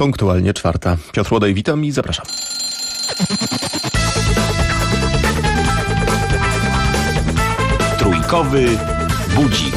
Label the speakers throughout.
Speaker 1: Punktualnie 4. Piotr Łodej, witam i zapraszam.
Speaker 2: Trójkowy budzik.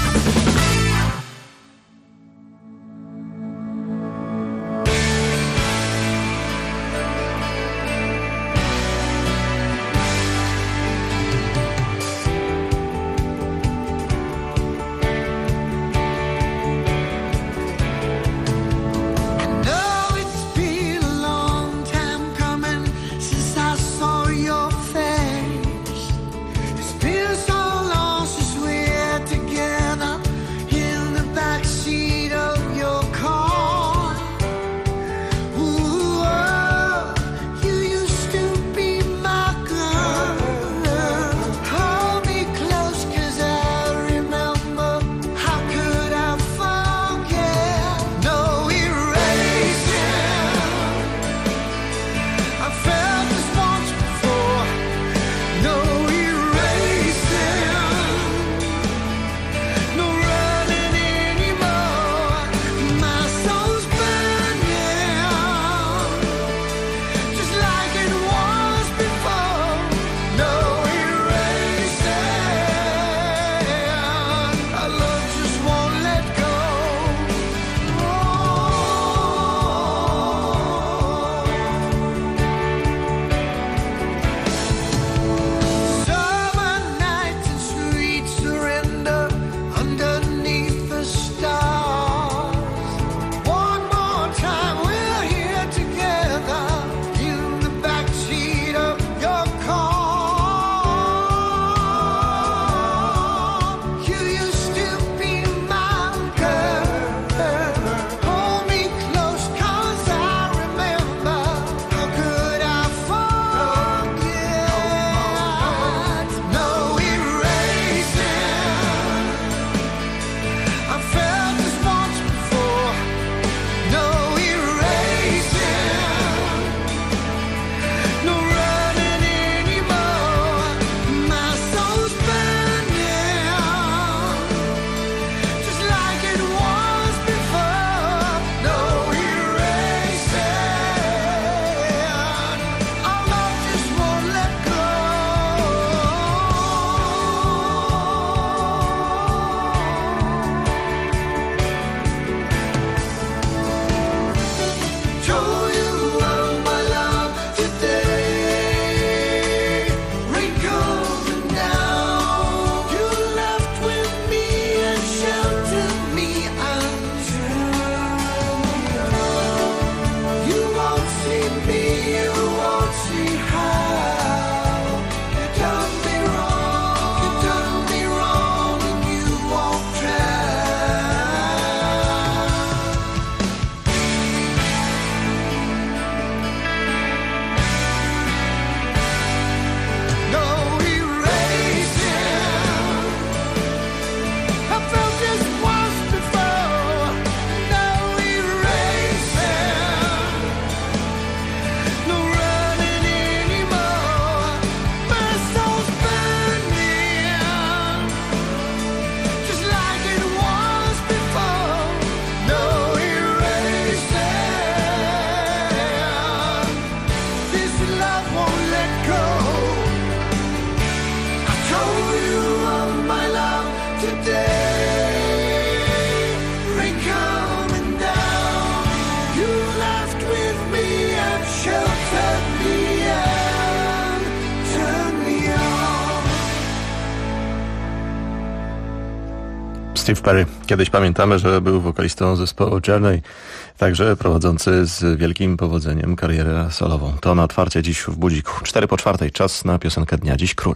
Speaker 1: Steve Perry. Kiedyś pamiętamy, że był wokalistą zespołu Journey, także prowadzący z wielkim powodzeniem karierę solową. To na otwarcie dziś w Budziku. 4:04. Czas na piosenkę dnia. Dziś Król.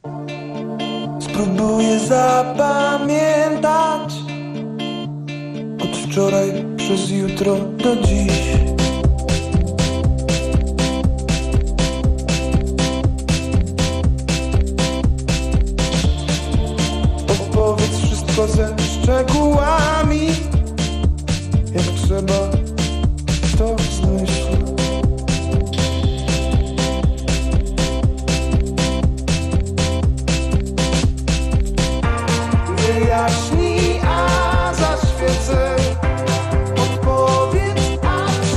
Speaker 3: Spróbuję zapamiętać od wczoraj przez jutro do dziś. Opowiedz wszystko ze szczegółami, jak trzeba to zmyśl. Wyjaśnij, a zaświecę. Odpowiedz, a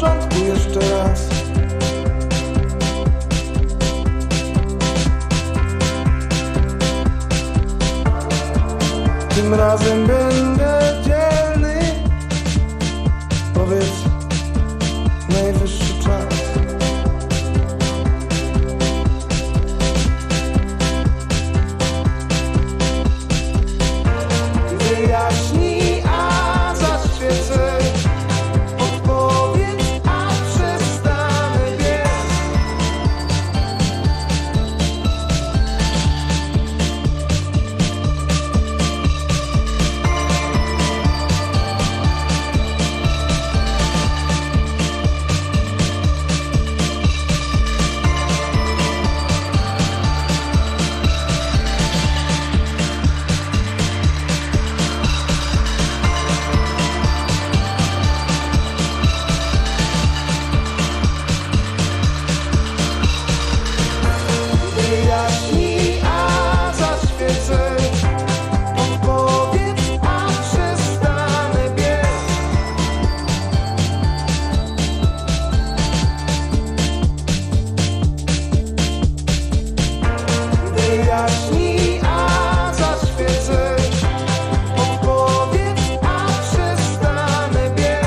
Speaker 3: początku jeszcze raz. Tym razem będę dzielny. Powiedz, najwyższy czas. Wyjaśnij, a zaświecę. Odpowiedz, a przestanę biec. Wyjaśnij, a zaświecę. Odpowiedz, a przestanę biec. Wyjaśnij, a zaświecę. Odpowiedz, a przestanę biec.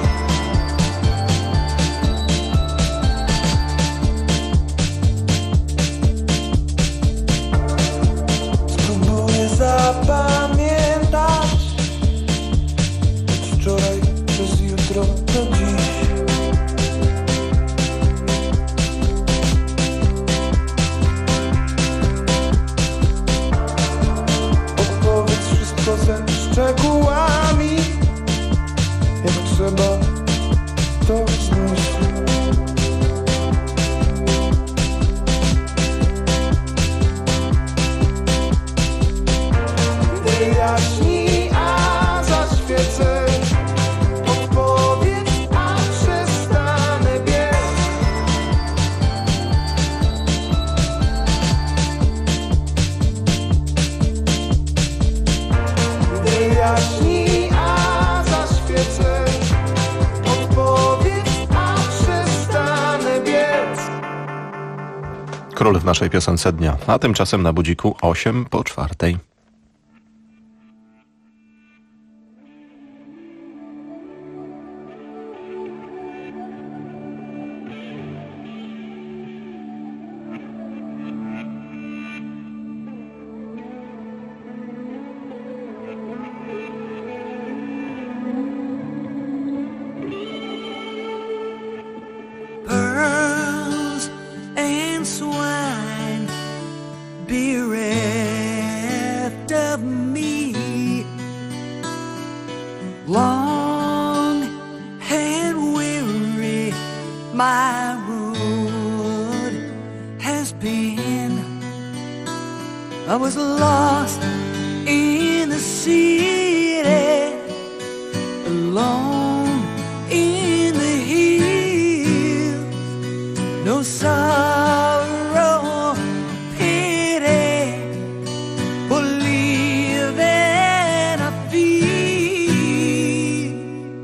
Speaker 3: Spróbuję zapamiętać od wczoraj przez jutro do dziś. Opowiedz wszystko ze szczegółami. Jak trzeba, to zmyśl. Wyjaśnij, a zaświecę. Odpowiedz, a przestanę biec. Wyjaśnij, a zaświecę. Odpowiedz, a przestanę biec.
Speaker 1: Król w naszej piosence dnia, a tymczasem na budziku 3:08.
Speaker 4: Pearls and swine, bereft of me. Long and weary my road has been. I was lost in the city, alone in the hills. No sorrow, pity, for living I feel.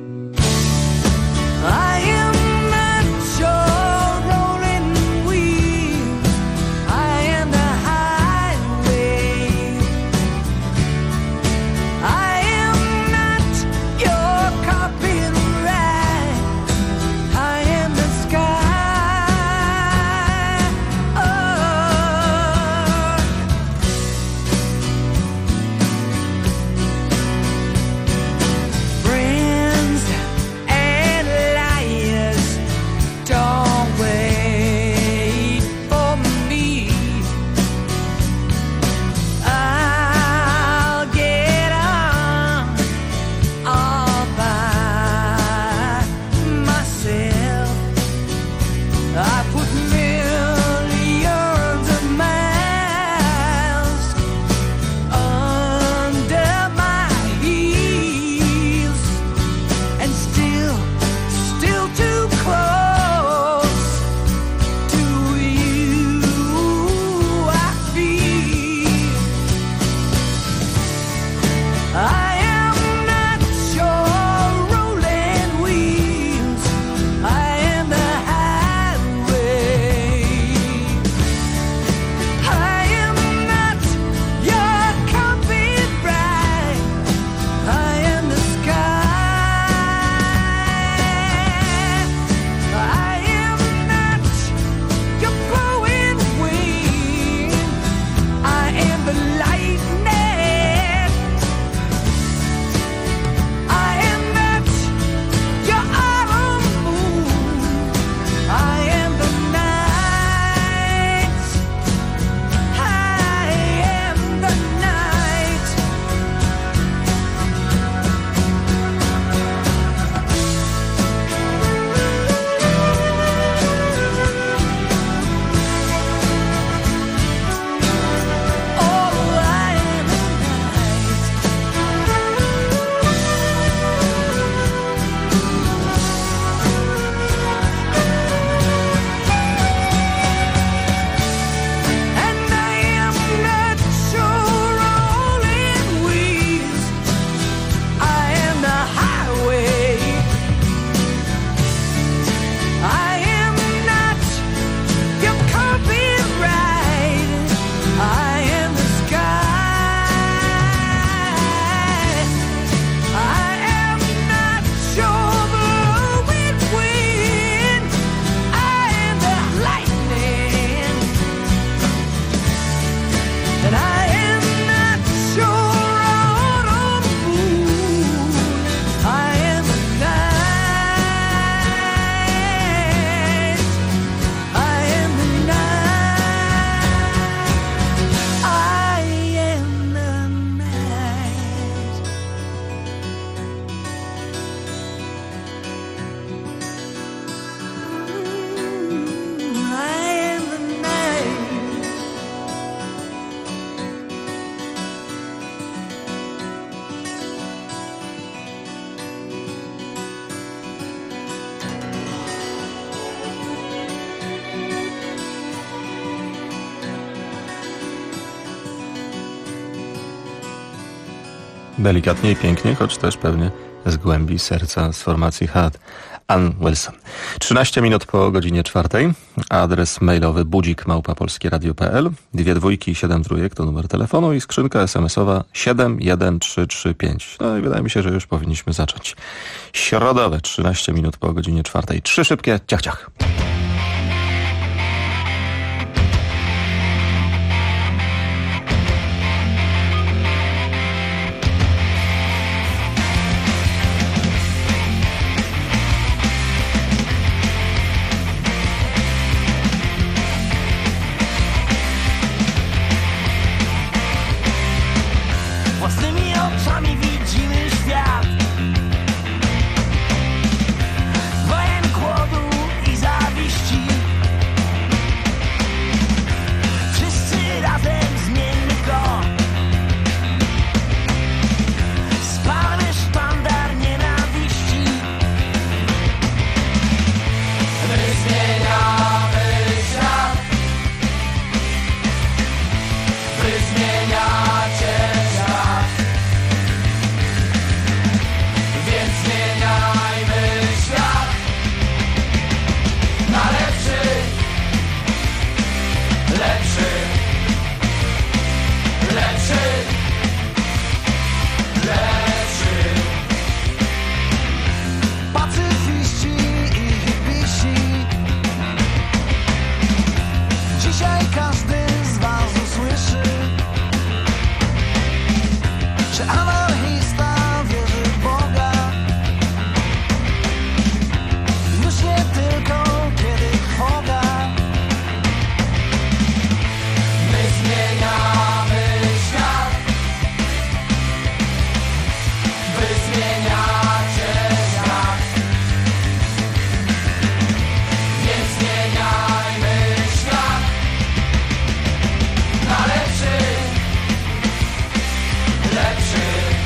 Speaker 4: I am not your rolling wheels. I am the highway. I am not your carpet ride. I am the sky.
Speaker 1: Delikatnie i pięknie, choć też pewnie z głębi serca z formacji Heart. Ann Wilson. 13 minut po godzinie 4. Adres mailowy budzik@polskieradio.pl. 2 dwójki i 7 trójek to numer telefonu i skrzynka SMS-owa 71335. No i wydaje mi się, że już powinniśmy zacząć. Środowe 13 minut po godzinie 4. 3 szybkie ciach ciach.
Speaker 5: Własnymi oczami widzimy świat wojen, głodu i zawiści. Wszyscy razem zmieńmy go. Spalmy sztandar nienawiści. My zmieniamy świat. Wy zmieniacie świat. Więc zmieniajmy świat na lepszy, lepszy, lepszy, lepszy. Pacyfiści i hipisi. Dzisiaj każdy z was usłyszy, że anarchista wierzy w Boga. Już nie tylko kiedy trwoga. My zmieniamy świat. Wy zmieniacie świat. Więc zmieniajmy świat na lepszy, lepszy,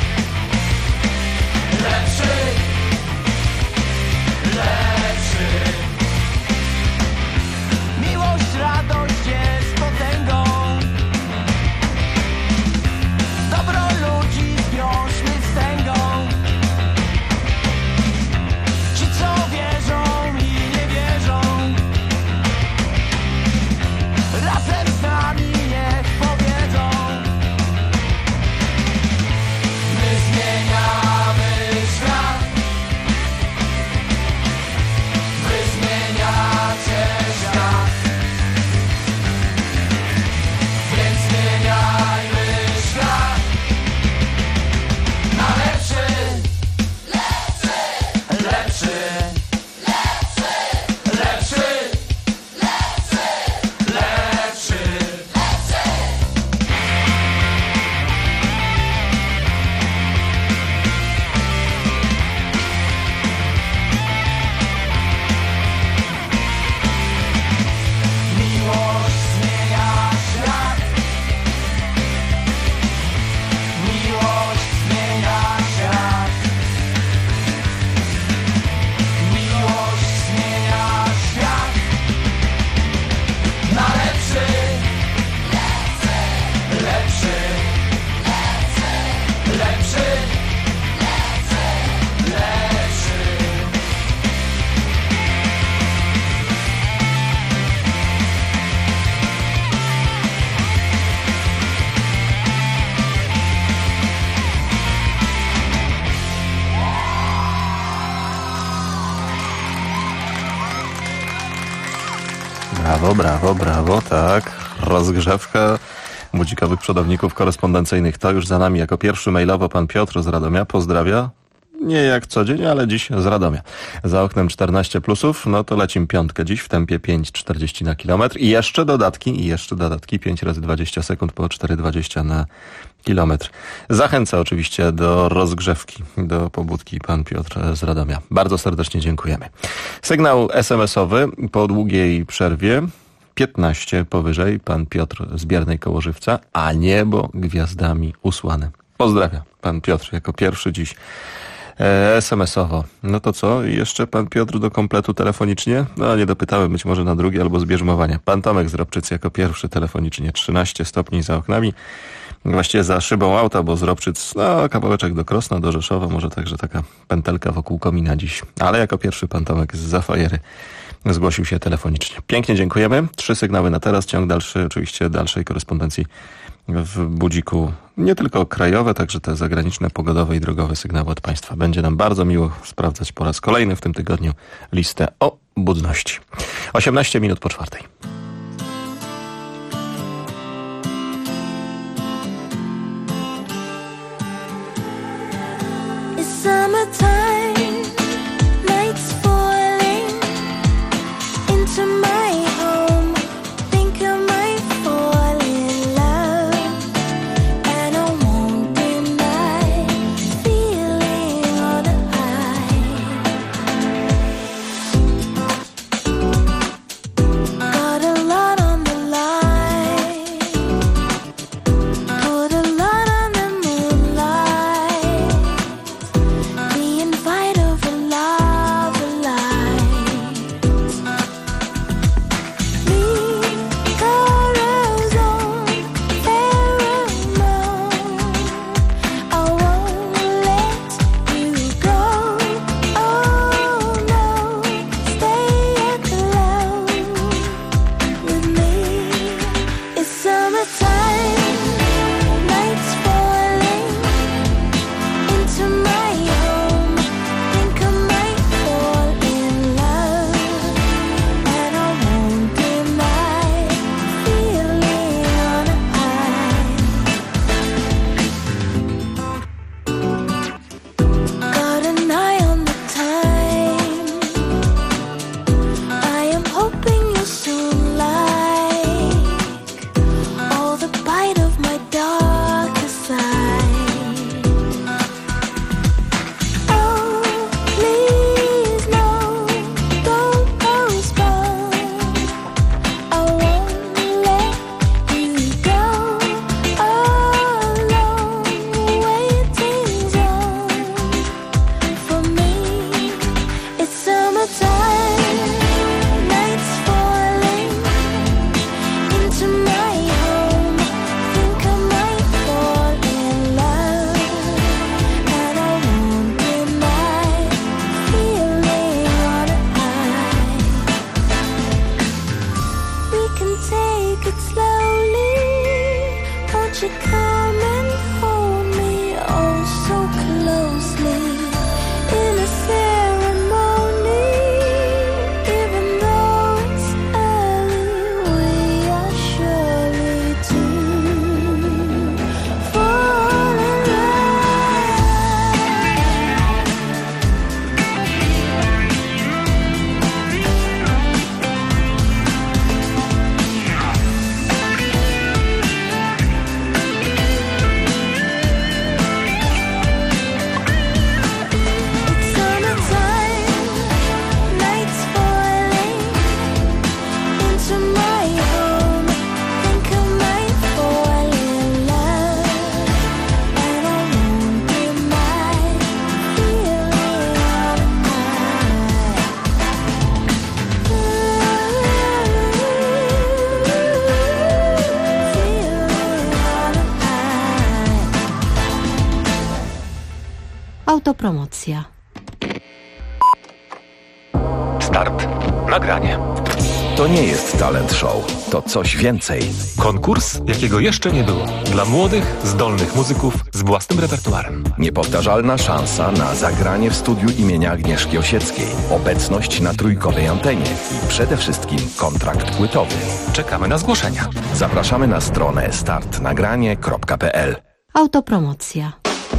Speaker 5: lepszy, lepszy. Miłość, radość jest potęgą. Dobro ludzi zwiążmy wstęgą. Ci, co wierzą i nie wierzą, razem z nami niech powiedzą. My zmieniamy świat. Wy zmieniacie świat. Więc zmieniajmy świat na lepszy, lepszy, lepszy, lepszy, lepszy, lepszy, lepszy. Miłość zmienia świat. Miłość zmienia świat. Miłość zmienia świat na lepszy, lepszy, lepszy, lepszy, lepszy, lepszy.
Speaker 1: Brawo, brawo, brawo, tak. Rozgrzewka budzikowych przodowników korespondencyjnych. To już za nami. Jako pierwszy mailowo pan Piotr z Radomia pozdrawia. Nie jak co dzień, ale dziś z Radomia. Za oknem 14 plusów, no to lecim piątkę dziś w tempie 5,40 na kilometr. I jeszcze dodatki 5 razy 20 sekund po 4,20 na kilometr. Zachęca oczywiście do rozgrzewki, do pobudki pan Piotr z Radomia. Bardzo serdecznie dziękujemy. Sygnał SMS-owy po długiej przerwie. 15 powyżej, pan Piotr z Biernej koło Żywca, a niebo gwiazdami usłane. Pozdrawiam, pan Piotr jako pierwszy dziś SMS-owo. No to co? Jeszcze pan Piotr do kompletu telefonicznie? No nie dopytałem, być może na drugie albo zbierzmowanie. Pan Tomek z Robczycy jako pierwszy telefonicznie. 13 stopni za oknami. właściwie za szybą auta, bo z Ropczyc, kawałeczek do Krosna, do Rzeszowa, może także taka pętelka wokół komina dziś. Ale jako pierwszy pan Tomek z Zafajery zgłosił się telefonicznie. Pięknie dziękujemy. 3 sygnały na teraz, ciąg dalszy, oczywiście dalszej korespondencji w Budziku. Nie tylko krajowe, także te zagraniczne, pogodowe i drogowe sygnały od państwa. Będzie nam bardzo miło sprawdzać po raz kolejny w tym tygodniu listę o budności. 18 minut po 4.
Speaker 4: It's summertime, nights falling into my home. Think I might fall in love, and I won't deny feeling all the high. Got a lot on the line, put a lot on the moonlight. The invite of a love light. Me, carousel, pheromone. I won't let you go. Oh no, stay aglow with me. It's summertime, nights falling into my home. Think I might fall in love, and I won't deny feeling on a high. Got an eye on the time. I am hoping you'll soon like all the bite of my darker side. Oh, please no, don't postpone. I won't let you go alone, waiting zone for me. It's summertime, nights falling into my home. Think I might fall in love, and I won't deny feeling on a high. We can take it slowly. Won't you come and hold me oh so closely in a ceremony? Even though it's early, we are surely to fall in love. It's summertime, nights falling into my home. Think I might fall in love, and I won't deny feeling on a high. Feeling on a high.
Speaker 6: Autopromocja.
Speaker 2: Start. Nagranie. To nie jest talent show. To coś więcej.
Speaker 7: Konkurs, jakiego jeszcze nie było. Dla młodych, zdolnych muzyków z własnym repertuarem.
Speaker 2: Niepowtarzalna szansa na zagranie w studiu imienia Agnieszki Osieckiej. Obecność na trójkowej antenie i przede wszystkim kontrakt płytowy.
Speaker 7: Czekamy na zgłoszenia.
Speaker 2: Zapraszamy na stronę startnagranie.pl.
Speaker 6: Autopromocja.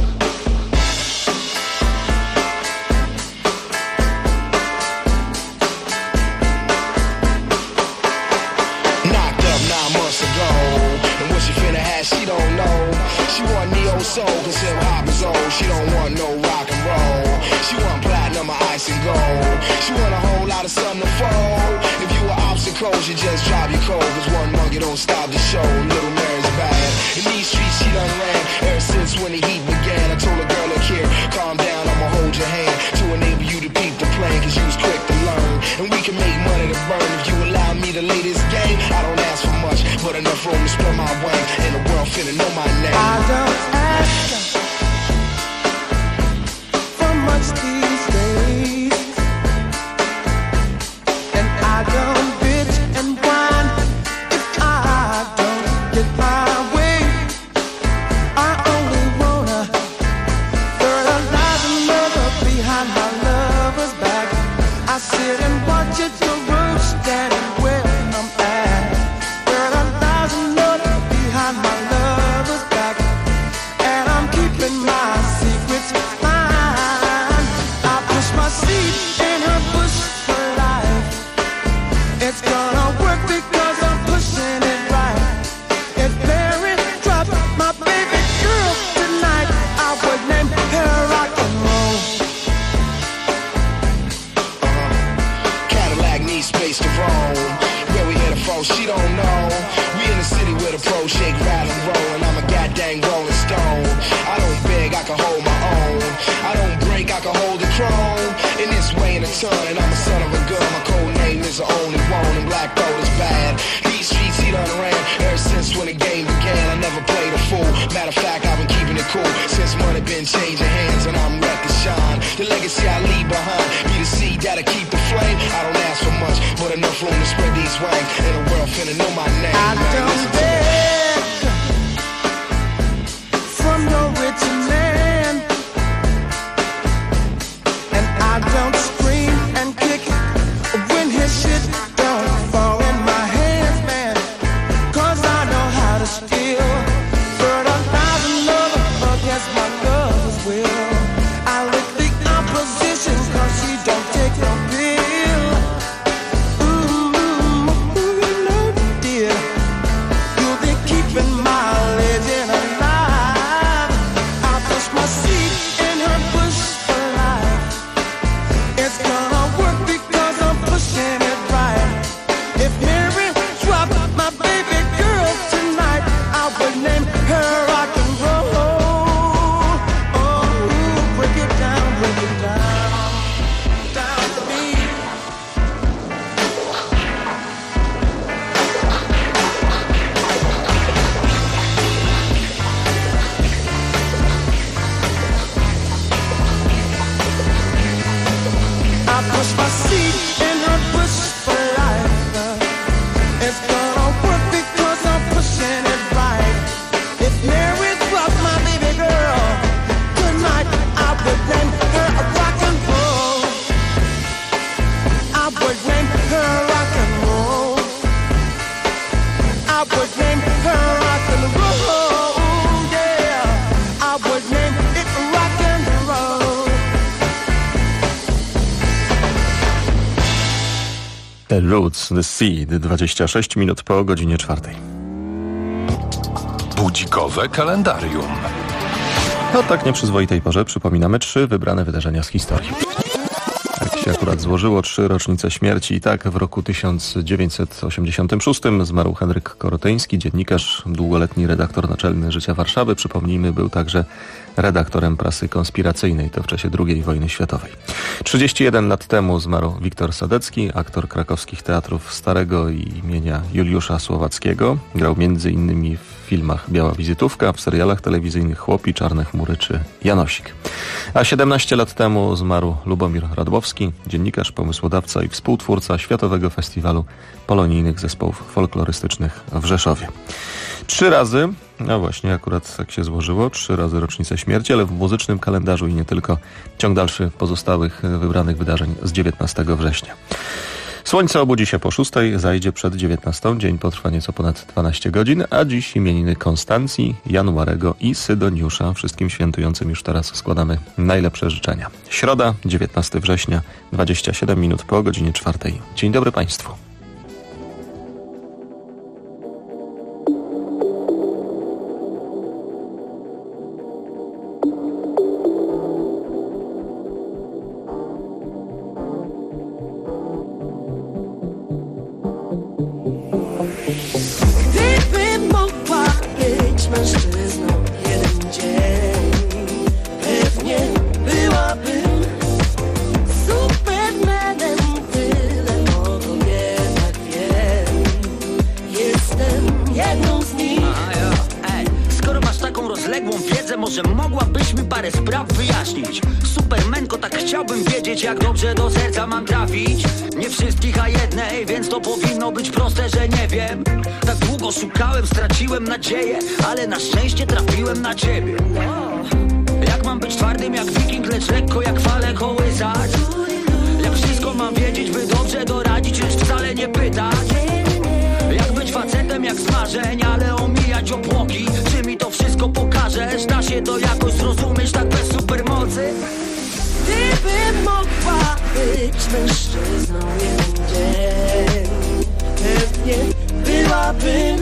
Speaker 8: Knocked up 9 months ago, and what she finna have, she don't know. She want neo soul, cause hip hop is old. She don't want no rock and roll. She want platinum or ice and gold. She want a whole lot of sun to fold. If you were obstacles, you just drive your cold. Cause one monkey don't stop the show. Little Mary's bad. In these streets, she done ran ever since when the heat began. I told a girl, look here, calm down, I'ma hold your hand to enable you to peep the plan, cause you was quick to learn. And we can make money to burn if you allow me to lay this game. I don't ask for much, but enough room to spread my wing. In a world finna know my name.
Speaker 3: I don't ask for much these days, and I don't bitch and whine if I don't get my way. I only wanna fertilize another behind my lover's back. I sit and watch it go roast standing where I'm at. Fertilize another behind my lover's back, and I'm keeping my secrets fine. I push my seed in her bush for life. It's gonna work because I'm pushing it right. If Mary dropped my baby girl tonight, I would name her rock and roll.
Speaker 8: Cadillac needs space to roam. Where we headed from, she don't know. We in the city with a pro shake, rattle and roll, and I'm a goddamn rolling stone. I don't beg, I can hold my own. I don't break, I can hold the throne. In this way in a ton, and I'm a son of a gun. My code name is the only one, and black gold is bad. These streets he done ran ever since when the game began. I never played a fool. Matter of fact, I've been keeping it cool since money been changing hands, and I'm ready to shine. The legacy I leave behind be the seed that'll keep the flame. I don't ask for much, but enough room to spread these wings. And the world finna know my name.
Speaker 3: I
Speaker 8: man.
Speaker 3: don't
Speaker 8: Listen to me.
Speaker 3: beg from no rich man, and I don't scream and kick when his shit don't fall in my hands, man. 'Cause I know how to steal, fertilize another against my lover's will. I lick the opposition 'cause she don't take no pill. Ooh, you know, dear, you'll be keeping my legend alive. I push my seed in her bush for life. It's gonna work because I'm pushing it right. If Mary dropped my baby girl tonight, I would name her rock and roll. Oh, break it down, down to me. I push my seed in her bush for life. It's gonna work because I'm pushing it right. If Mary dropped my baby girl tonight, I would name her a rock and roll. I would name her rock and roll. I would name her rock and roll. Yeah, I would name it rock and roll.
Speaker 1: The Roots, The Seed, 26 minut po godzinie 4.
Speaker 2: Budzikowe kalendarium.
Speaker 1: O tak nieprzyzwoitej porze przypominamy 3 wybrane wydarzenia z historii. Tak się akurat złożyło, 3 rocznice śmierci. I tak w roku 1986 zmarł Henryk Korotyński, dziennikarz, długoletni redaktor naczelny Życia Warszawy. Przypomnijmy, był także redaktorem prasy konspiracyjnej, to w czasie II wojny światowej. 31 lat temu zmarł Wiktor Sadecki, aktor krakowskich teatrów Starego i imienia Juliusza Słowackiego. Grał m.in. w filmach Biała wizytówka, w serialach telewizyjnych Chłopi, Czarne chmury czy Janosik. A 17 lat temu zmarł Lubomir Radłowski, dziennikarz, pomysłodawca i współtwórca Światowego Festiwalu Polonijnych Zespołów Folklorystycznych w Rzeszowie. 3 razy, no właśnie akurat tak się złożyło, 3 razy rocznicę śmierci, ale w muzycznym kalendarzu i nie tylko, ciąg dalszy pozostałych wybranych wydarzeń z 19 września. Słońce obudzi się po 6, zajdzie przed 19, dzień potrwa nieco ponad 12 godzin, a dziś imieniny Konstancji, Januarego i Sydoniusza. Wszystkim świętującym już teraz składamy najlepsze życzenia. Środa, 19 września, 27 minut po godzinie 4. Dzień dobry Państwu.
Speaker 4: Gdybym mogła być mężczyzną jeden dzień, pewnie byłabym Supermanem, tyle mogą wiem.
Speaker 5: rozległą wiedzę, może mogłabyś mi parę spraw wyjaśnić. Supermenko, tak chciałbym wiedzieć, jak dobrze do serca mam trafić. Nie wszystkich, a jednej, więc to powinno być proste, że nie wiem. Tak długo szukałem, straciłem nadzieję, ale na szczęście trafiłem na ciebie. Jak mam być twardym jak wiking, lecz lekko jak fale kołysać? Jak wszystko mam wiedzieć, by dobrze doradzić, lecz wcale nie pytać. Jak być facetem jak z marzeń, ale omijać obłoki. Czy mi to wszystko pokażesz? Da się to jakoś zrozumieć tak bez supermocy?
Speaker 3: Gdybym mogła być mężczyzną jeden dzień, pewnie byłabym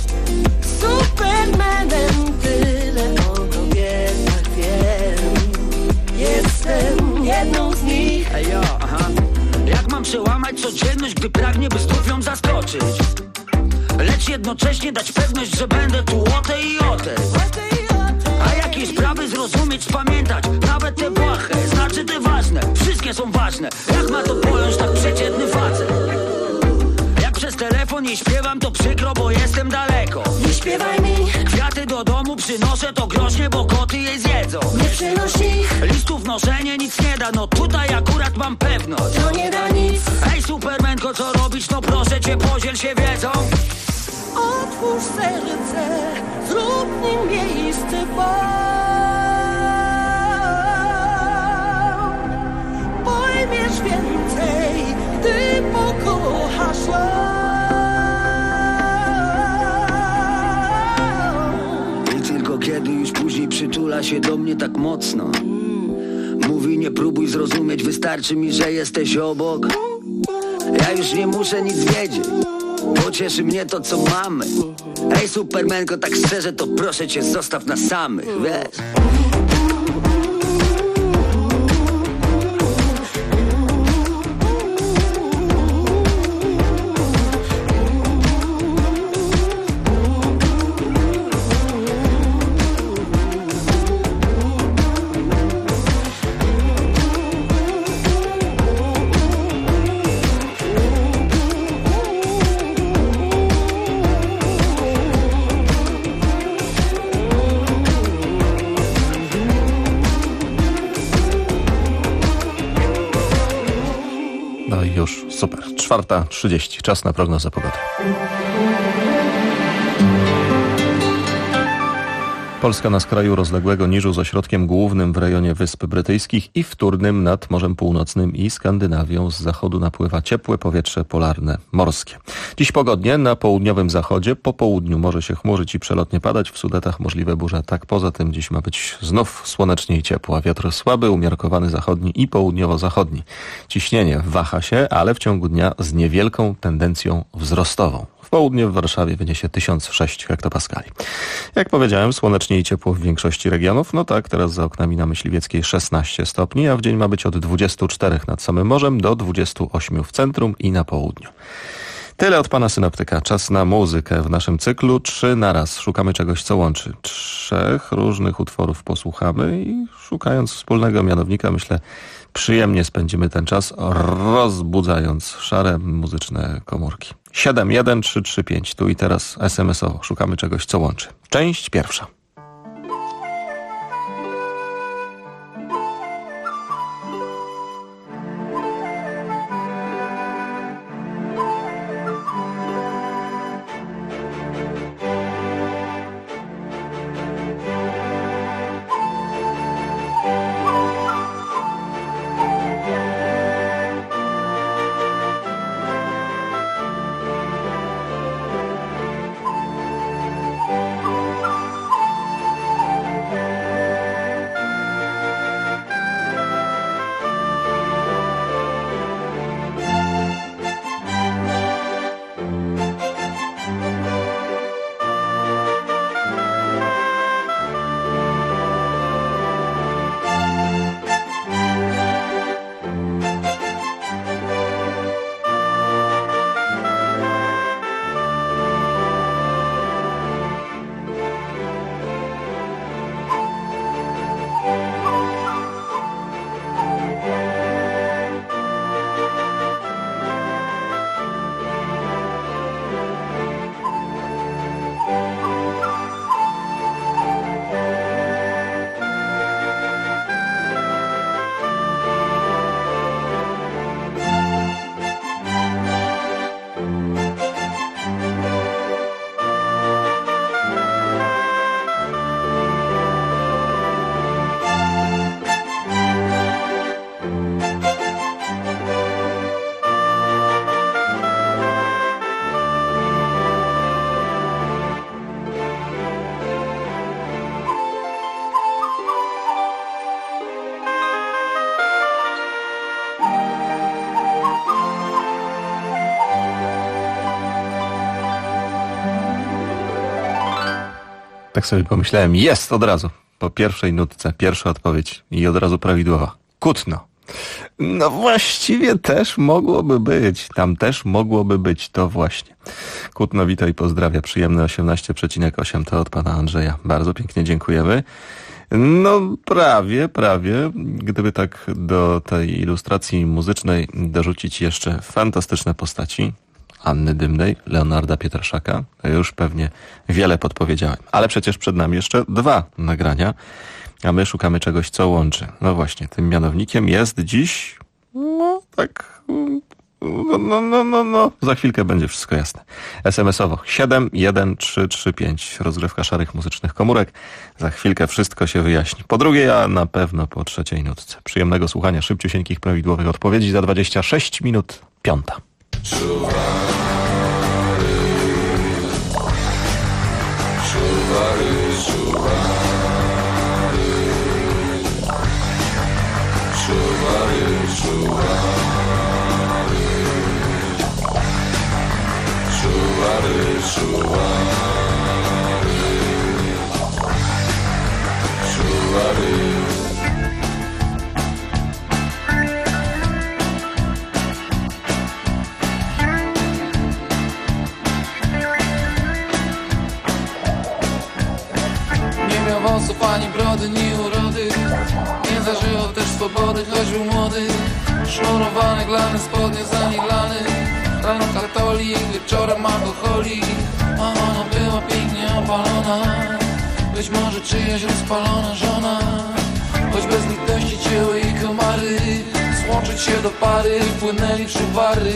Speaker 3: Supermanem. Tyle o tobie tak wiem. Jestem jedną z nich.
Speaker 5: Ejo, aha. Jak mam przełamać codzienność, gdy pragnie, by znów ją zaskoczyć? Lecz jednocześnie dać pewność, że będę tu o tej i o tej. A jakie sprawy zrozumieć, spamiętać, nawet te błahe, znaczy te ważne, wszystkie są ważne. Jak ma to pojąć tak przeciętny facet? Jak przez telefon jej śpiewam, to przykro, bo jestem daleko.
Speaker 3: Nie śpiewaj mi,
Speaker 5: Kwiaty do domu przynoszę, to groźnie, bo koty jej zjedzą.
Speaker 3: nie przynoś ich,
Speaker 5: Listów noszenie nic nie da, no tutaj akurat mam pewność.
Speaker 3: to nie da nic.
Speaker 5: Ej Supermanko, co robić, no proszę cię, podziel się wiedzą.
Speaker 3: Otwórz serce, zrób w nim miejsce wam. Pojmiesz więcej, gdy pokochasz ją.
Speaker 5: I tylko kiedy już później przytula się do mnie tak mocno, mówi nie próbuj zrozumieć, wystarczy mi, że jesteś obok. Ja już nie muszę nic wiedzieć, bo cieszy mnie to, co mamy. Ej Supermanko, tak szczerze, to proszę cię, zostaw nas samych, wiesz.
Speaker 1: No i już, super. 4:30, czas na prognozę pogody. Polska na skraju rozległego niżu z ośrodkiem głównym w rejonie Wysp Brytyjskich i wtórnym nad Morzem Północnym i Skandynawią. Z zachodu napływa ciepłe powietrze polarne morskie. Dziś pogodnie na południowym zachodzie, po południu może się chmurzyć i przelotnie padać, w Sudetach możliwe burze. Tak poza tym dziś ma być znów słonecznie i ciepło, a wiatr słaby, umiarkowany zachodni i południowo-zachodni. Ciśnienie waha się, ale w ciągu dnia z niewielką tendencją wzrostową. W południe w Warszawie wyniesie 1006 hektopaskali. Jak powiedziałem, słonecznie i ciepło w większości regionów. No tak, teraz za oknami na Myśliwieckiej 16 stopni, a w dzień ma być od 24 nad samym morzem do 28 w centrum i na południu. Tyle od pana synoptyka. Czas na muzykę w naszym cyklu 3 na raz. Szukamy czegoś, co łączy. 3 różnych utworów posłuchamy i szukając wspólnego mianownika, myślę, przyjemnie spędzimy ten czas, rozbudzając szare muzyczne komórki. 71335, tu i teraz SMS-owo. Szukamy czegoś, co łączy. Część pierwsza. Tak sobie pomyślałem, jest od razu. Po pierwszej nutce, pierwsza odpowiedź i od razu prawidłowa. Kutno. No właściwie też mogłoby być. Tam też mogłoby być. To właśnie. Kutno wita i pozdrawia. Przyjemne 18,8 to od pana Andrzeja. Bardzo pięknie dziękujemy. No prawie. Gdyby tak do tej ilustracji muzycznej dorzucić jeszcze fantastyczne postaci Anny Dymnej, Leonarda Pietraszaka, to już pewnie wiele podpowiedziałem. Ale przecież przed nami jeszcze 2 nagrania, a my szukamy czegoś, co łączy. No właśnie, tym mianownikiem jest dziś, za chwilkę będzie wszystko jasne. SMS-owo 71335, rozgrywka szarych muzycznych komórek. Za chwilkę wszystko się wyjaśni. Po drugiej, a na pewno po trzeciej nutce. Przyjemnego słuchania szybciusieńkich, prawidłowych odpowiedzi za 26 minut 5.
Speaker 9: Nie miał wąsów ani brody, ni urody. Nie zażyło też swobody, choć był młody. Sznurowane glany, spodnie zanilany. Rano katolik, wieczorem alkoholik. A ona była pięknie opalona. Być może czyjaś rozpalona żona. Choć bez litości cięły jej komary. Złączyć się do pary, wpłynęli w szuwary.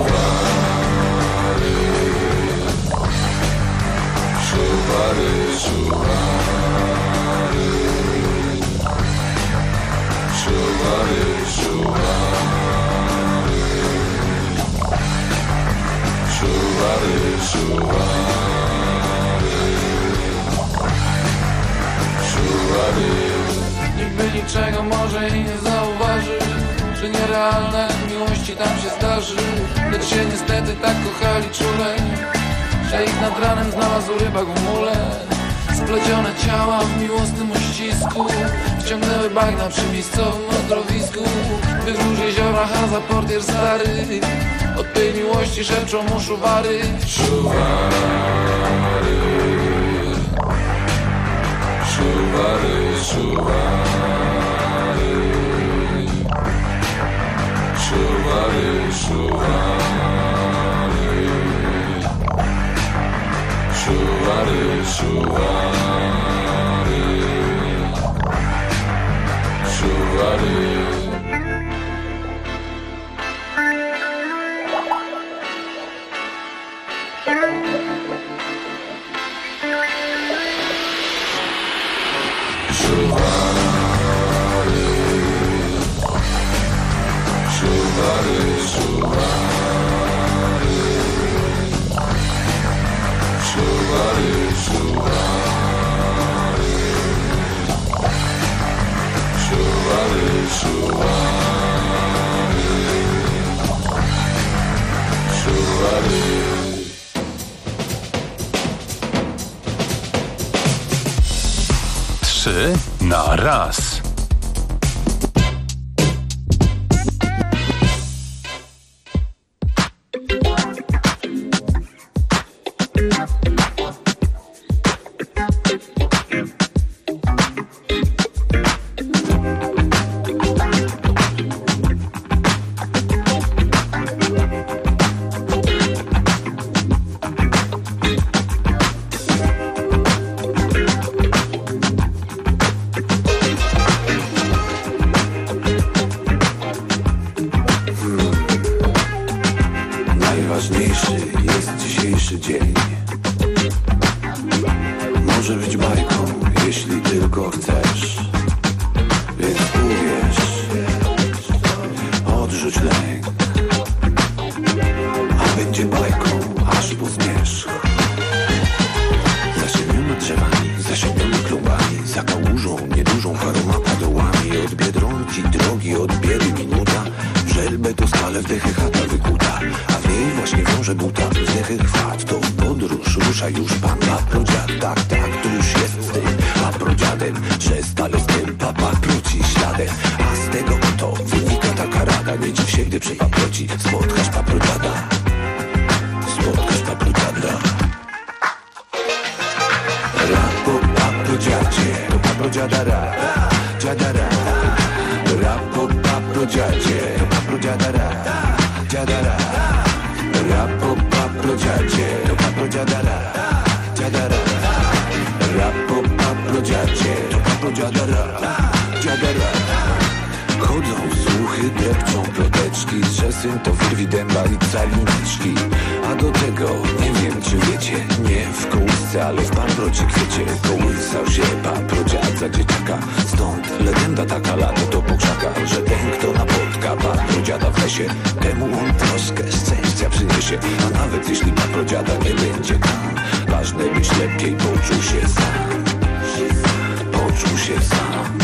Speaker 9: Nikt niczego może i nie zauważy, że nierealne miłości tam się zdarzy. Lecz się niestety tak kochali czule, że ich nad ranem znalazł rybak w mule. Splecione ciała w miłosnym uścisku wciągnęły bagna przy miejscowym odrowisku. Wzdłuż jeziora Haza portier stary od tej miłości szepczą mu szuwary. Szuwary, szuwary, szuwary, szuwary, szuwary, szuwary, szuwary, szuwary.
Speaker 7: Trzy na raz.
Speaker 10: Najważniejszy jest dzisiejszy dzień. Może być bajką, jeśli tylko chcesz. Więc uwierz, odrzuć lęk, a będzie bajką aż po zmierzch. Zasiemiona drzewami, zasiemiona klubami, za kałużą niedużą paroma padołami. Od Biedronki drogi, od biedy minuta, w żelbę to stale wdechy chata wykuta, a w niej właśnie wiąże buta. Wzdechy chwat to w podróż rusza już pan paprodziad. Tak, tak, to już jest z tym paprodziadem, że stale z tym paproci śladem. A z tego oto wynika taka rada: nie dziw się, gdy przy paproci spotkasz paprodziada. Spotkasz paprodziada. Rap po paprodziadzie, to paprodziada ra, dziada ra. Rap po paprodziadzie, to paprodziada ra, dziada ra. Rap po paprodziadzie, to paprodziada ra, dziada ra. Rap po paprodziadzie, to paprodziada ra, dziada ra. Chodzą słuchy, depczą ploteczki, że syn to wyrwi dęba i caliniczki. A do tego, nie wiem czy wiecie, nie w kołysce, ale w paproci kwiecie kołysał się paprociak za dzieciaka. Stąd legenda taka lato to po krzakach, że ten kto napotka paprodziada w lesie, temu on troszkę szczęścia przyniesie. A nawet jeśli paprodziada nie będzie tam, ważne byś lepiej poczuł się sam. Poczuł się sam.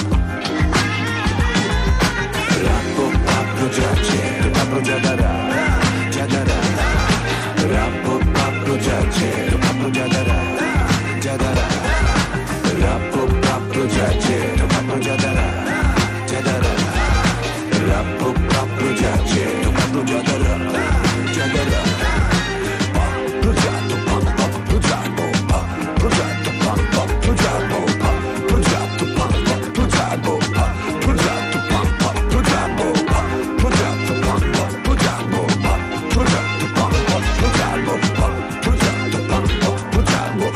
Speaker 10: Rap po paprodziadzie, to paprodziada ra, dziada ra. Rap po paprodziadzie, to paprodziada ra, dziada ra. Rap po paprodziadzie, to paprodziada ra, dziada ra. Rap po paprodziadzie, to paprodziada ra, dziada ra. Paprodziato, pan paprodziato, paprodziato, pan paprodziato, paprodziato, pan paprodziato, paprodziato, pan paprodziato, paprodziato, pan paprodziato, paprodziato, pan paprodziato, paprodziato, pan paprodziato,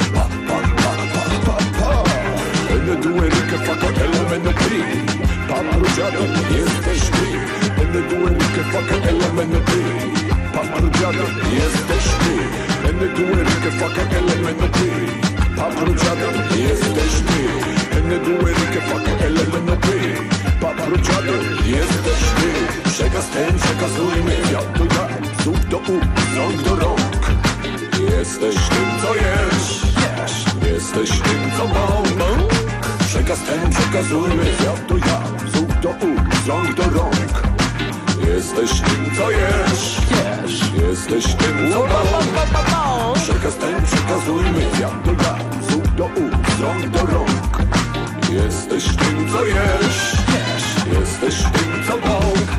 Speaker 10: Eneduerike faka elementy, paprodziato jesteś ty. Eneduerike faka elementy, paprodziato jesteś ty. Eneduerike faka elementy, paprodziato jesteś ty. Eneduerike faka elementy, paprodziato jesteś ty. Przekaz ten przekazujmy, ja to ja, słów do ust, rąk do rąk. Jesteś tym co jesz, jesteś tym co mąk. Przekaz ten przekazujmy, ja to ja, słów do ust, rąk do rąk. Jesteś tym co jesz, jesteś tym co mąk. Przekaz ten przekazujmy, ja to ja, słów do ust, rąk do rąk. Jesteś tym co jesz, jesteś tym co mąk.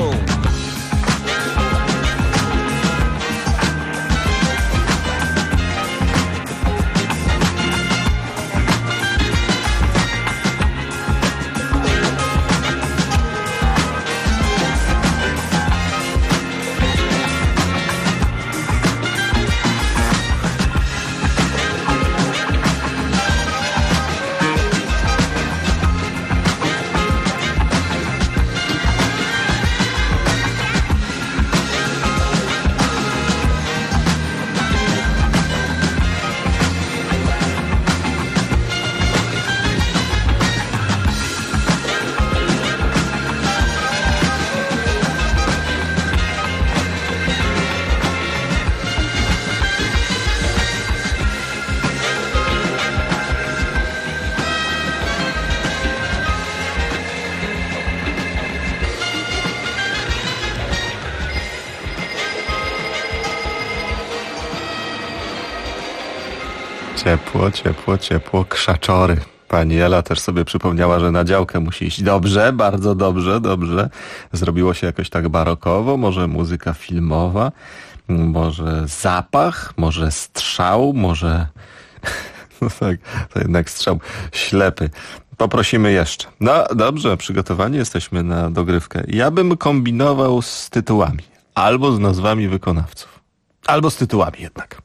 Speaker 1: Ciepło, ciepło, ciepło, krzaczory. Pani Ela też sobie przypomniała, że na działkę musi iść. Dobrze, bardzo dobrze, dobrze. Zrobiło się jakoś tak barokowo, może muzyka filmowa, może zapach, może strzał, może... No tak, to jednak strzał ślepy. Poprosimy jeszcze. No dobrze, przygotowani jesteśmy na dogrywkę. Ja bym kombinował z tytułami. Albo z nazwami wykonawców. Albo z tytułami jednak.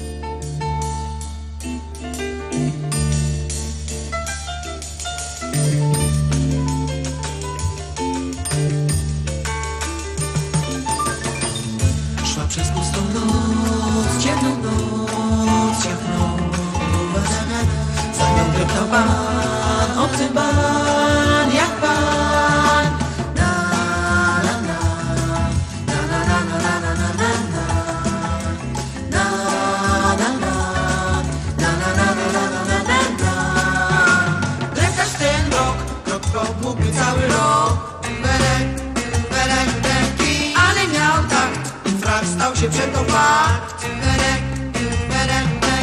Speaker 3: Szła przez pustą noc, ciemną noc, ciemną noc. Za nią dreptał pan, obcy pan, jak pan. Na, na, na, na, na, na, na, na, na, na, na. Na, na, na, na, na, na, na, na, na, na, na. Lekarz ten rok, krok pomógł cały rok. Ale miał tak, frak stał się przeto fakt.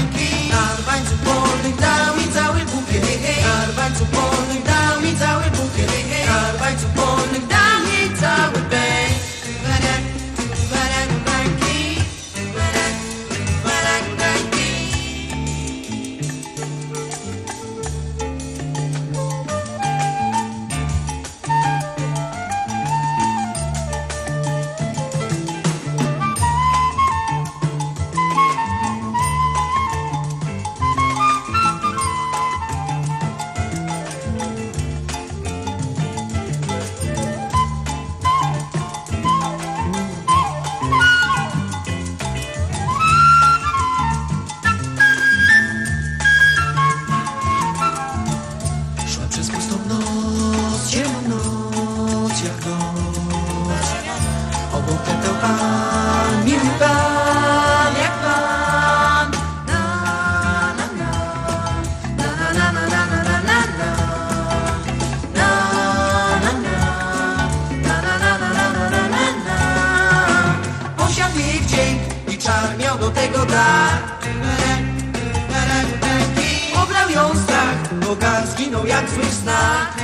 Speaker 3: jak zły snak.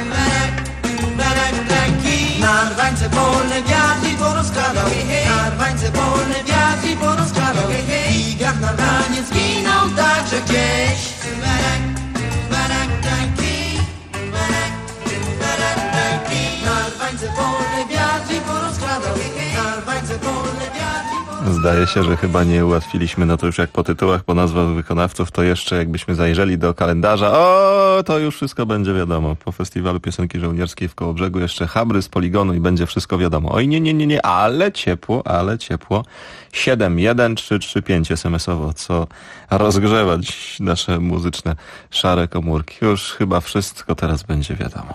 Speaker 3: Na rwańce polne wiatr i porozkradał, na rwańce polne wiatr i porozkradał, i gach na ranie zginął także gdzieś. Na rwańce polne wiatr i porozkradał, na rwańce polne wiatr i porozkradał.
Speaker 1: Zdaje się, że chyba nie ułatwiliśmy, no to już jak po tytułach, po nazwach wykonawców, to jeszcze jakbyśmy zajrzeli do kalendarza, to już wszystko będzie wiadomo. Po Festiwalu Piosenki Żołnierskiej w Kołobrzegu jeszcze Habry z Poligonu i będzie wszystko wiadomo. Oj nie, ale ciepło. 71335 SMS-owo, co rozgrzewać nasze muzyczne szare komórki. Już chyba wszystko teraz będzie wiadomo.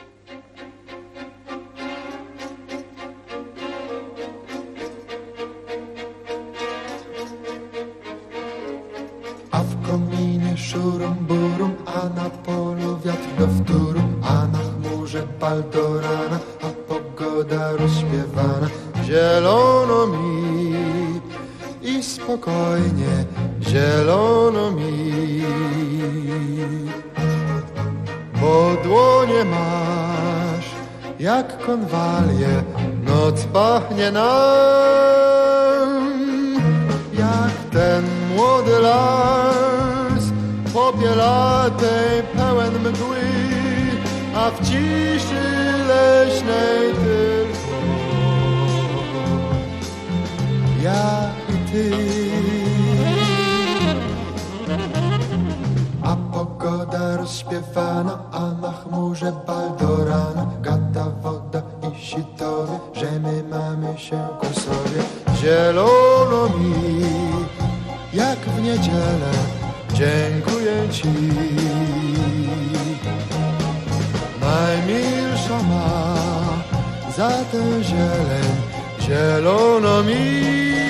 Speaker 11: A w kominie szurum burum, a na polu wiatr do wtóru, a na chmurze pal do rana, a pogoda rozśpiewana. Zielono mi i spokojnie, zielono mi, bo dłonie masz jak konwalie, noc pachnie nam jak ten młody las popielatej pełen mgły, a w ciszy leśnej tylko ja i ty. A pogoda rozśpiewana, a na chmurze bal do rana, gada woda i sitowie, że my mamy się ku sobie. Zielono mi jak w niedzielę, dziękuję ci. Najmilsza ma za tę zieleń, zielono mi,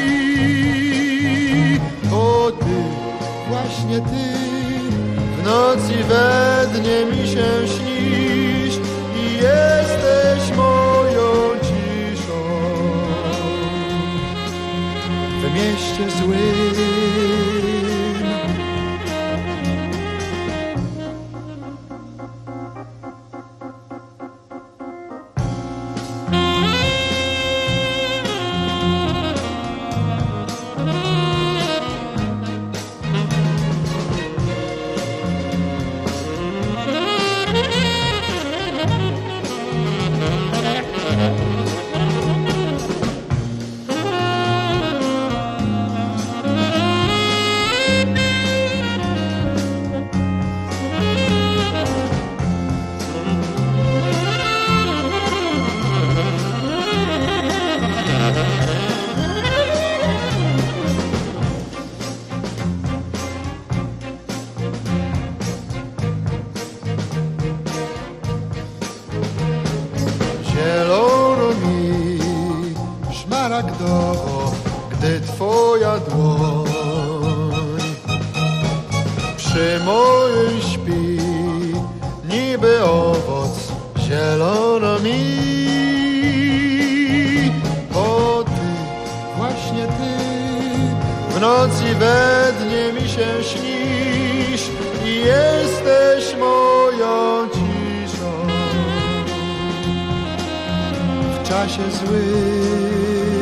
Speaker 11: bo ty, właśnie ty, w nocy we dnie mi się śnisz i jesteś moją ciszą. W mieście złym szmaragdowo, gdy twoja dłoń przy mojej śpi, niby owoc zielono mi, bo ty, właśnie ty, w nocy we dnie mi się śnisz i jesteś moją ciszą. W czasie złym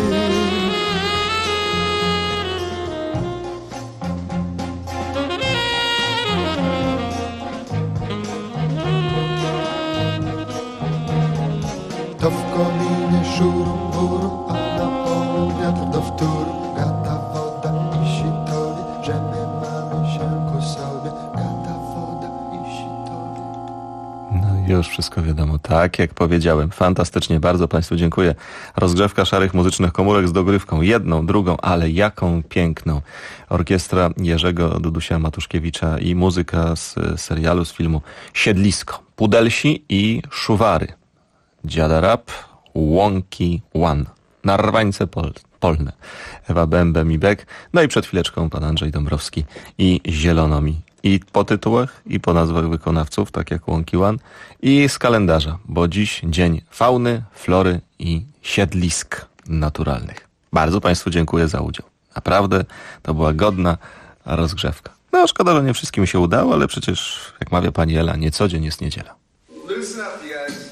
Speaker 11: to w kominie szurum burum, a na polu wiatr do wtóru, gada woda i sitowie, że my mamy się ku sobie, gada woda i sitowie.
Speaker 1: No już wszystko wiadomo, tak jak powiedziałem. Fantastycznie, bardzo Państwu dziękuję. Rozgrzewka szarych muzycznych komórek z dogrywką, jedną, drugą, ale jaką piękną. Orkiestra Jerzego Dudusia Matuszkiewicza i muzyka z serialu, z filmu Siedlisko. Pudelsi i Szuwary. Dziada Rap, Łąki One, Narwańce polne, Ewa Bębem i Beck, no i przed chwileczką pan Andrzej Dąbrowski i Zielono mi. I po tytułach, i po nazwach wykonawców, tak jak Łąki One, i z kalendarza, bo dziś dzień fauny, flory i siedlisk naturalnych. Bardzo Państwu dziękuję za udział. Naprawdę to była godna rozgrzewka. No szkoda, że nie wszystkim się udało, ale przecież, jak mawia pani Ela, nie co dzień jest niedziela.
Speaker 12: Listen up, you guys.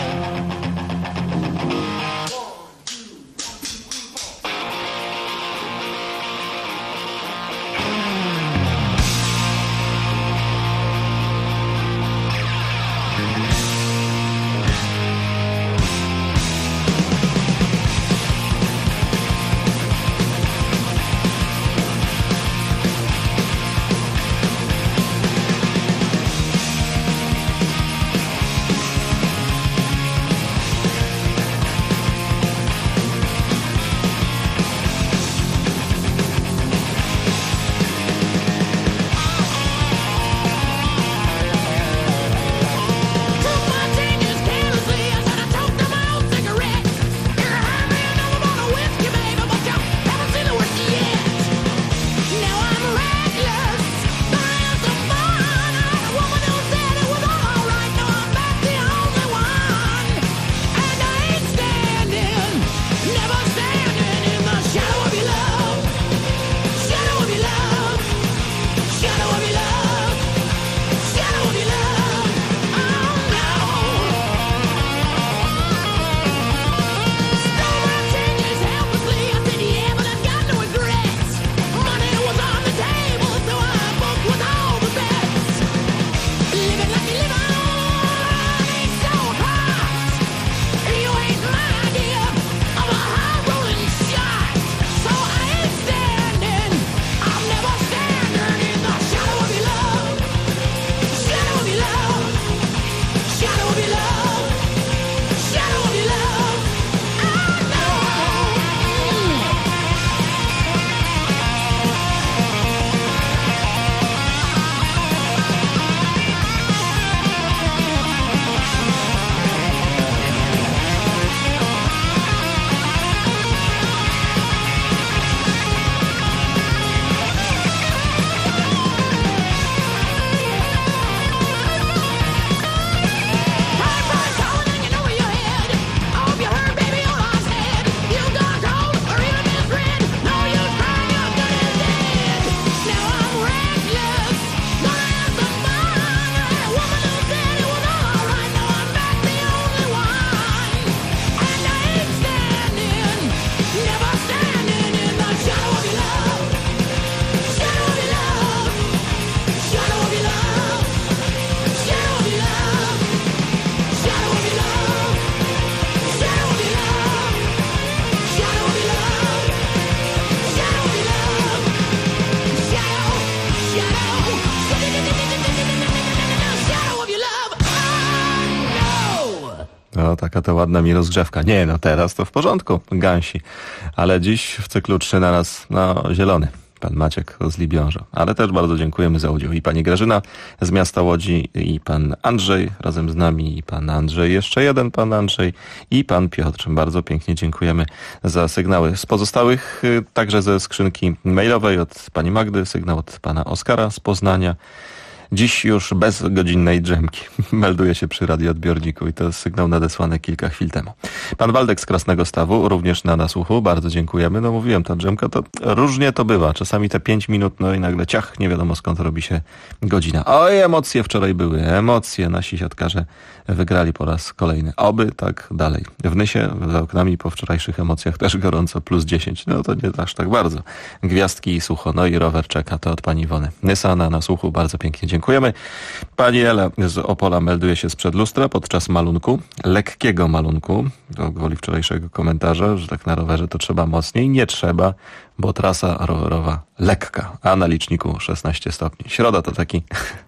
Speaker 1: No, taka to ładna mi rozgrzewka. Nie, no teraz to w porządku, Gansi. Ale dziś w cyklu 3 na raz, no, zielony. Pan Maciek z Libiąża. Ale też bardzo dziękujemy za udział. I pani Grażyna z miasta Łodzi, i pan Andrzej razem z nami, i pan Andrzej, jeszcze jeden pan Andrzej, i pan Piotr. Bardzo pięknie dziękujemy za sygnały. Z pozostałych, także ze skrzynki mailowej od pani Magdy, sygnał od pana Oskara z Poznania. Dziś już bez godzinnej drzemki. Melduje się przy radioodbiorniku i to jest sygnał nadesłany kilka chwil temu. Pan Waldek z Krasnego Stawu, również na nasłuchu. Bardzo dziękujemy. No mówiłem, ta drzemka to różnie to bywa. Czasami te 5 minut, no i nagle ciach, nie wiadomo skąd robi się godzina. Oj, emocje wczoraj były. Emocje. Nasi siatkarze wygrali po raz kolejny. Oby tak dalej. W Nysie za oknami po wczorajszych emocjach też gorąco, +10. No to nie aż tak bardzo. Gwiazdki i sucho. No i rower czeka. To od pani Iwony. Nysa na nasłuchu. Bardzo pięknie dziękujemy. Pani Ela z Opola melduje się sprzed lustra podczas malunku. Lekkiego malunku. Do gwoli wczorajszego komentarza, że tak na rowerze to trzeba mocniej. Nie trzeba, bo trasa rowerowa lekka, a na liczniku 16 stopni. Środa to taki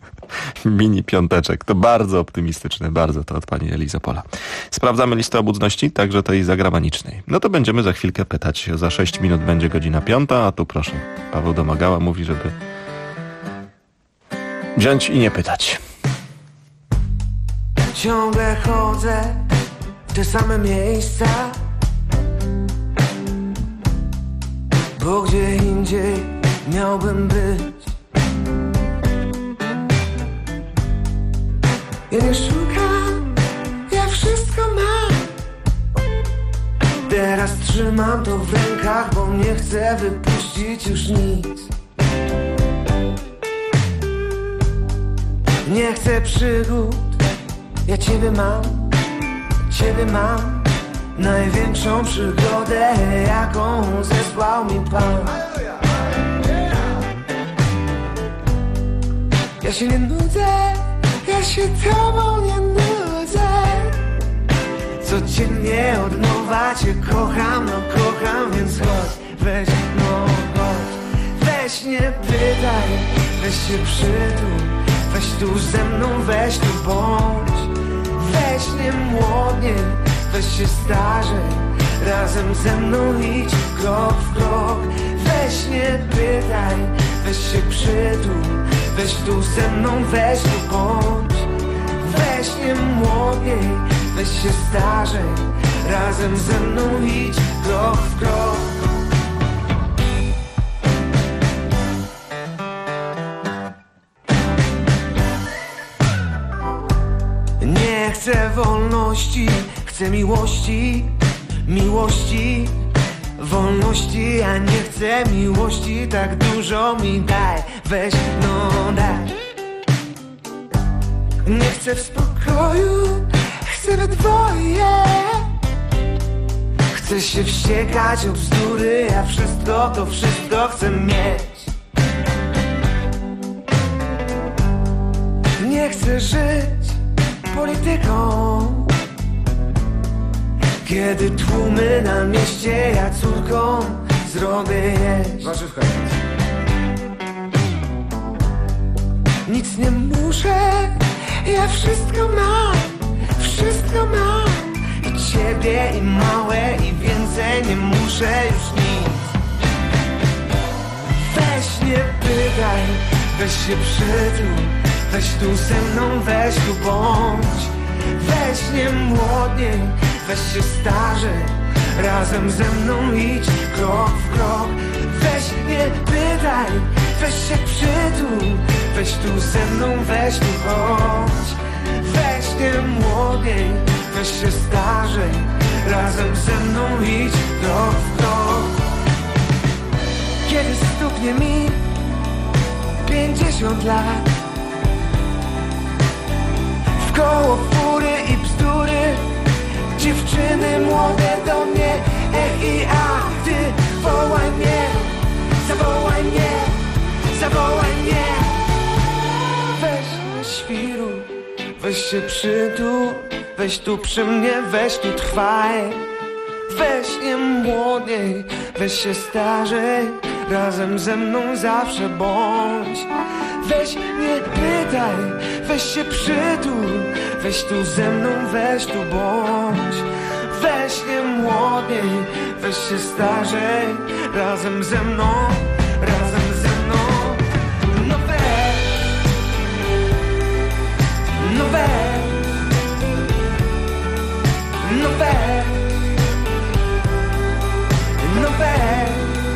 Speaker 1: mini piąteczek. To bardzo optymistyczny, bardzo to od pani Eli z Opola. Sprawdzamy listę obudności, także tej zagranicznej. No to będziemy za chwilkę pytać. Za 6 minut będzie godzina 5, a tu proszę, Paweł Domagała mówi, żeby wziąć i nie pytać.
Speaker 13: Ciągle chodzę w te same miejsca, bo gdzie indziej miałbym być. Ja nie szukam, ja wszystko mam. Teraz trzymam to w rękach, bo nie chcę wypuścić już nic.
Speaker 14: Nie chcę przygód, ja Ciebie mam, największą przygodę, jaką zesłał mi Pan. Ja się nie nudzę, ja się Tobą nie nudzę. Codziennie od nowa Cię kocham, no kocham, więc chodź, weź, no chodź. Weź nie pytaj, weź się przytul, weź tu ze mną, weź tu bądź. Weź nie młodnie, weź się starzej, razem ze mną idź krok w krok. Weź nie pytaj, weź się przytul, weź tu ze mną, weź tu bądź. Weź nie młodniej, weź się starzej, razem ze mną idź krok w krok. Nie chcę wolności, chcę miłości, miłości, wolności. Ja nie chcę miłości, tak dużo mi daj, weź, no daj. Nie chcę w spokoju, chcę we dwoje. Chcę się wściekać o bzdury, ja wszystko, to wszystko chcę mieć. Nie chcę żyć polityką, kiedy tłumy na mieście, ja córką zrobię jeść.
Speaker 15: Warzywka.
Speaker 14: Nic nie muszę, ja wszystko mam, wszystko mam. I Ciebie, i małe, i więcej nie muszę już nic. Weź nie pytaj, weź się przytul, weź tu ze mną, weź tu bądź. Weź nie młodniej, weź się starzej, razem ze mną idź krok w krok. Weź nie pytaj, weź się przytul, weź tu ze mną, weź tu chodź. Weź nie młodniej, weź się starzej, razem ze mną idź krok w krok. Kiedy stuknie mi 50 lat, wkoło fury i bzdury, dziewczyny młode do mnie, i a ty wołaj mnie, zawołaj mnie, zawołaj mnie. Weź na świru, weź się przytul, weź tu przy mnie, weź tu trwaj. Weź nie młodniej, weź się starzej, razem ze mną zawsze bądź. Weź nie pytaj, weź się przytul, weź tu ze mną, weź tu bądź. Weź nie młodniej, weź się starzej, razem ze mną, razem ze mną. No weź, no weź, no weź, no weź.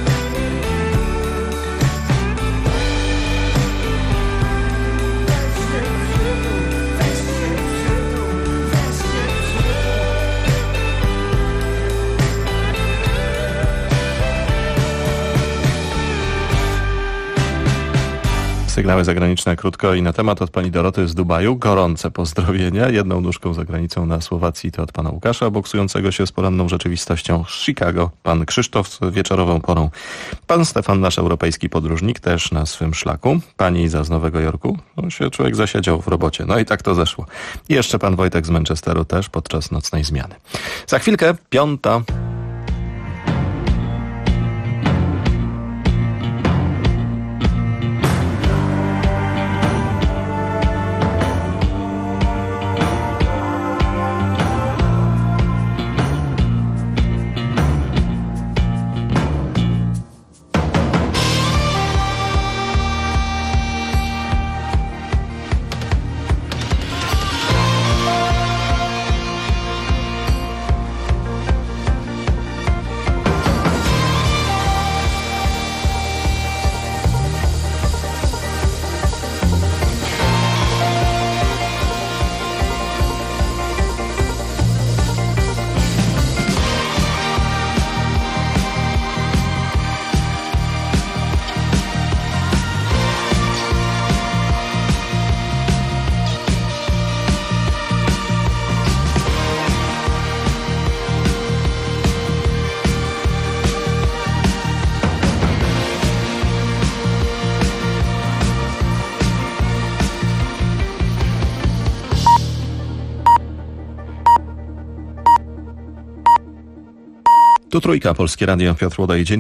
Speaker 1: Sygnały zagraniczne krótko i na temat od pani Doroty z Dubaju. Gorące pozdrowienia. Jedną nóżką za granicą na Słowacji to od pana Łukasza, boksującego się z poranną rzeczywistością z Chicago. Pan Krzysztof z wieczorową porą. Pan Stefan, nasz europejski podróżnik, też na swym szlaku. Pani Iza z Nowego Jorku. No, się człowiek zasiedział w robocie. No i tak to zeszło. I jeszcze pan Wojtek z Manchesteru też podczas nocnej zmiany. Za chwilkę 5:00. Tu Trójka, Polskie Radio, Piotr Łoda i dzień dobry.